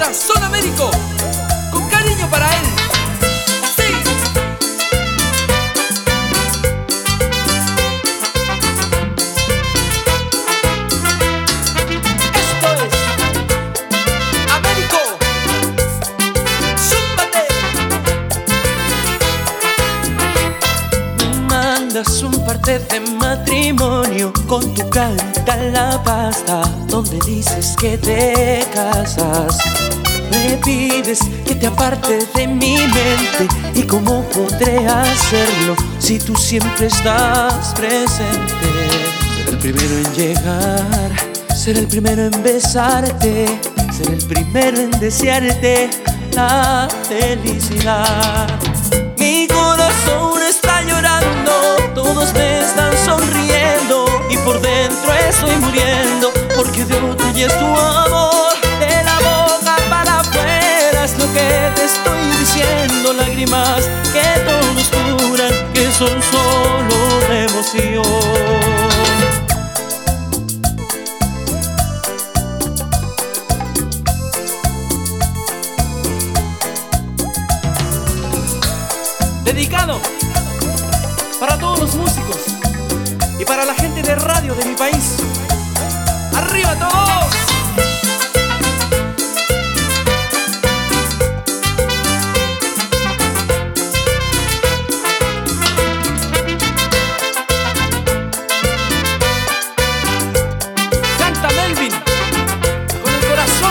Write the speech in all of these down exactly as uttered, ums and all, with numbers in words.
Corazón Américo, con cariño para él. Sí. Esto es Américo. Zúmbate. Me mandas un parte de matrimonio con tu carita en la pasta, donde dices que te casas. Me pides que te aparte de mi mente, y cómo podré hacerlo si tú siempre estás presente. Ser el primero en llegar, ser el primero en besarte, ser el primero en desearte la felicidad. Mi corazón está llorando, todos me están sonriendo, y por dentro estoy muriendo, porque de otro y es tu amor. De la boca para afuera es lo que te estoy diciendo, lágrimas que todos juran que son solo de emoción. Dedicado para todos los músicos y para la gente de radio de mi país. ¡Arriba todos! Canta Melvin con el corazón.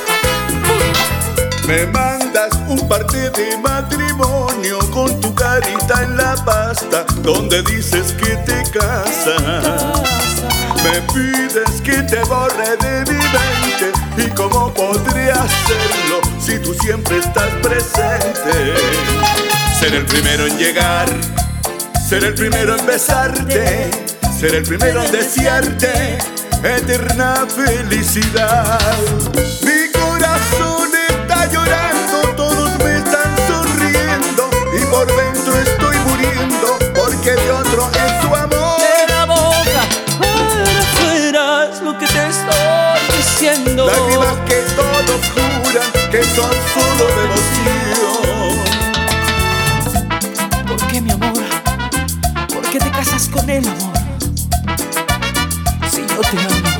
¡Uh! Me mandas un parte de matrimonio con tu carita en la pasta, donde dices que te casas. Me pides que te borre de mi mente, y cómo podría hacerlo si tú siempre estás presente. Ser el primero en llegar, ser el primero en besarte, ser el primero en desearte eterna felicidad. Mi corazón está llorando, todos me están sonriendo, y por dentro estoy muriendo, porque de otro es tu amor. De la boca para afuera es lo que te estoy diciendo, Lágrimas que todos juran que son solo devoción. ¿por qué, mi amor? ¿Por qué te casas con él, amor? Si yo te amo.